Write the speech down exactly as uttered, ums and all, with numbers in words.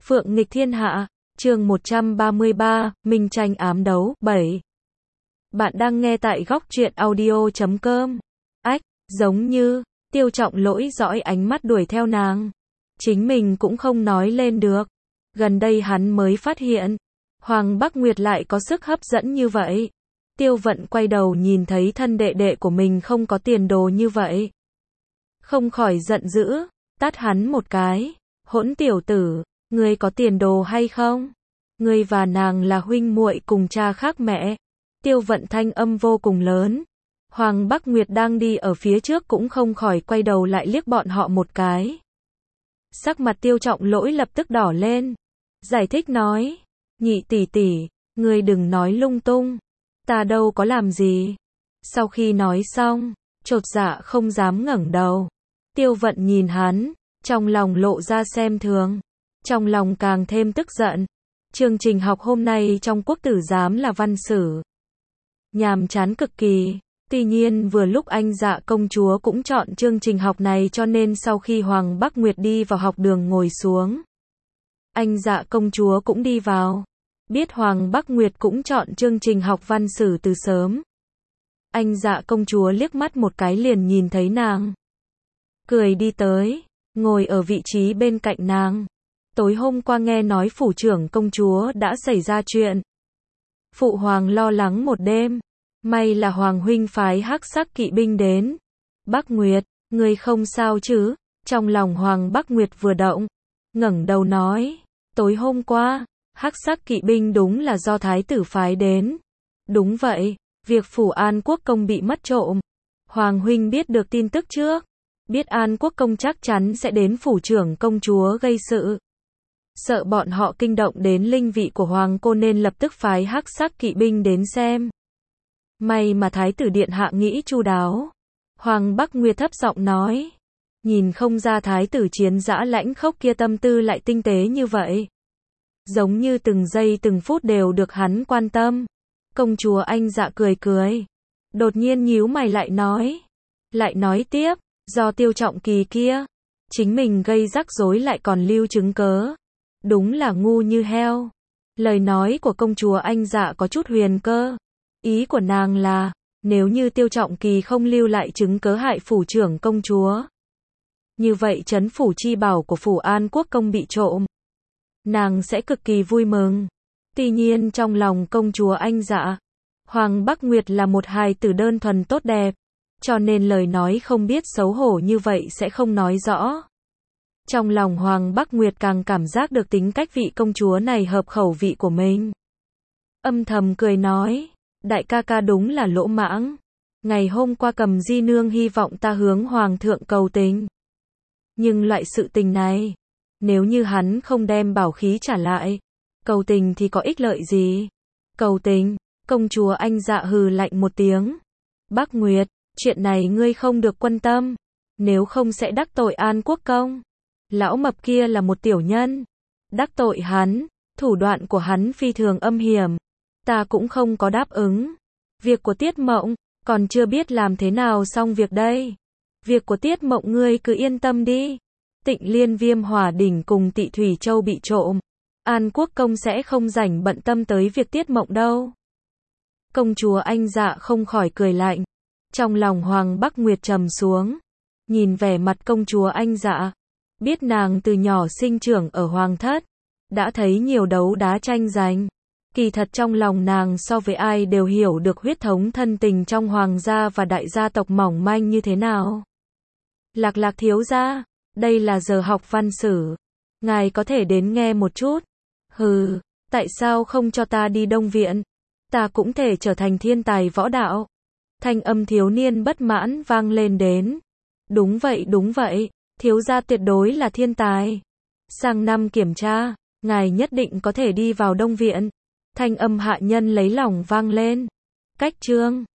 Phượng nghịch thiên hạ, chương một trăm ba mươi ba, Minh tranh ám đấu, bảy. Bạn đang nghe tại góc truyện audio chấm com. Ách, giống như, Tiêu Trọng Lỗi dõi ánh mắt đuổi theo nàng. Chính mình cũng không nói lên được. Gần đây hắn mới phát hiện, Hoàng Bắc Nguyệt lại có sức hấp dẫn như vậy. Tiêu Vận quay đầu nhìn thấy thân đệ đệ của mình không có tiền đồ như vậy. Không khỏi giận dữ, tát hắn một cái. Hỗn tiểu tử, ngươi có tiền đồ hay không? Ngươi và nàng là huynh muội cùng cha khác mẹ. Tiêu Vận thanh âm vô cùng lớn. Hoàng Bắc Nguyệt đang đi ở phía trước cũng không khỏi quay đầu lại liếc bọn họ một cái. Sắc mặt Tiêu Trọng Lỗi lập tức đỏ lên. Giải thích nói, nhị tỷ tỷ, ngươi đừng nói lung tung. Ta đâu có làm gì. Sau khi nói xong, chột dạ không dám ngẩng đầu. Tiêu Vận nhìn hắn, trong lòng lộ ra xem thường. Trong lòng càng thêm tức giận. Chương trình học hôm nay trong quốc tử giám là văn sử. Nhàm chán cực kỳ. Tuy nhiên vừa lúc anh Dạ công chúa cũng chọn chương trình học này cho nên sau khi Hoàng Bắc Nguyệt đi vào học đường ngồi xuống, anh Dạ công chúa cũng đi vào. Biết Hoàng Bắc Nguyệt cũng chọn chương trình học văn sử từ sớm. Anh Dạ công chúa liếc mắt một cái liền nhìn thấy nàng. Cười đi tới, ngồi ở vị trí bên cạnh nàng. Tối hôm qua nghe nói phủ trưởng công chúa đã xảy ra chuyện. Phụ hoàng lo lắng một đêm. May là hoàng huynh phái hắc sắc kỵ binh đến. Bắc Nguyệt, ngươi không sao chứ? Trong lòng Hoàng Bắc Nguyệt vừa động, ngẩng đầu nói, tối hôm qua, hắc sắc kỵ binh đúng là do thái tử phái đến. Đúng vậy, việc phủ An Quốc công bị mất trộm. Hoàng huynh biết được tin tức trước. Biết An Quốc công chắc chắn sẽ đến phủ trưởng công chúa gây sự. Sợ bọn họ kinh động đến linh vị của hoàng cô nên lập tức phái hắc sắc kỵ binh đến xem. May mà thái tử điện hạ nghĩ chu đáo. Hoàng Bắc Nguyệt thấp giọng nói. Nhìn không ra thái tử chiến dã lãnh khốc kia tâm tư lại tinh tế như vậy. Giống như từng giây từng phút đều được hắn quan tâm. Công chúa Anh Dạ cười cười. Đột nhiên nhíu mày lại nói. Lại nói tiếp, do Tiêu Trọng Kỳ kia, chính mình gây rắc rối lại còn lưu chứng cớ. Đúng là ngu như heo. Lời nói của công chúa Anh Dạ có chút huyền cơ. Ý của nàng là, nếu như Tiêu Trọng Kỳ không lưu lại chứng cớ hại phủ trưởng công chúa, như vậy trấn phủ chi bảo của phủ An Quốc công bị trộm, nàng sẽ cực kỳ vui mừng. Tuy nhiên trong lòng công chúa Anh Dạ, Hoàng Bắc Nguyệt là một hài tử đơn thuần tốt đẹp, cho nên lời nói không biết xấu hổ như vậy sẽ không nói rõ. Trong lòng Hoàng Bắc Nguyệt càng cảm giác được tính cách vị công chúa này hợp khẩu vị của mình. Âm thầm cười nói, đại ca ca đúng là lỗ mãng. Ngày hôm qua Cầm Di nương hy vọng ta hướng hoàng thượng cầu tình. Nhưng loại sự tình này, nếu như hắn không đem bảo khí trả lại, cầu tình thì có ích lợi gì? Cầu tình, công chúa Anh Dạ hừ lạnh một tiếng. Bắc Nguyệt, chuyện này ngươi không được quan tâm, nếu không sẽ đắc tội An Quốc công. Lão mập kia là một tiểu nhân, đắc tội hắn, thủ đoạn của hắn phi thường âm hiểm. Ta cũng không có đáp ứng. Việc của Tiết Mộng, còn chưa biết làm thế nào xong việc đây. Việc của Tiết Mộng ngươi cứ yên tâm đi. Tịnh Liên Viêm Hỏa Đỉnh cùng Tị Thủy Châu bị trộm, An Quốc công sẽ không rảnh bận tâm tới việc Tiết Mộng đâu. Công chúa Anh Dạ không khỏi cười lạnh. Trong lòng Hoàng Bắc Nguyệt trầm xuống. Nhìn vẻ mặt công chúa Anh Dạ, biết nàng từ nhỏ sinh trưởng ở hoàng thất, đã thấy nhiều đấu đá tranh giành. Kỳ thật trong lòng nàng so với ai đều hiểu được huyết thống thân tình trong hoàng gia và đại gia tộc mỏng manh như thế nào. Lạc Lạc thiếu gia, đây là giờ học văn sử. Ngài có thể đến nghe một chút. Hừ, tại sao không cho ta đi Đông Viện? Ta cũng thể trở thành thiên tài võ đạo. Thanh âm thiếu niên bất mãn vang lên đến. Đúng vậy đúng vậy, thiếu gia tuyệt đối là thiên tài. Sang năm kiểm tra, ngài nhất định có thể đi vào Đông Viện. Thanh âm hạ nhân lấy lòng vang lên. Cách chương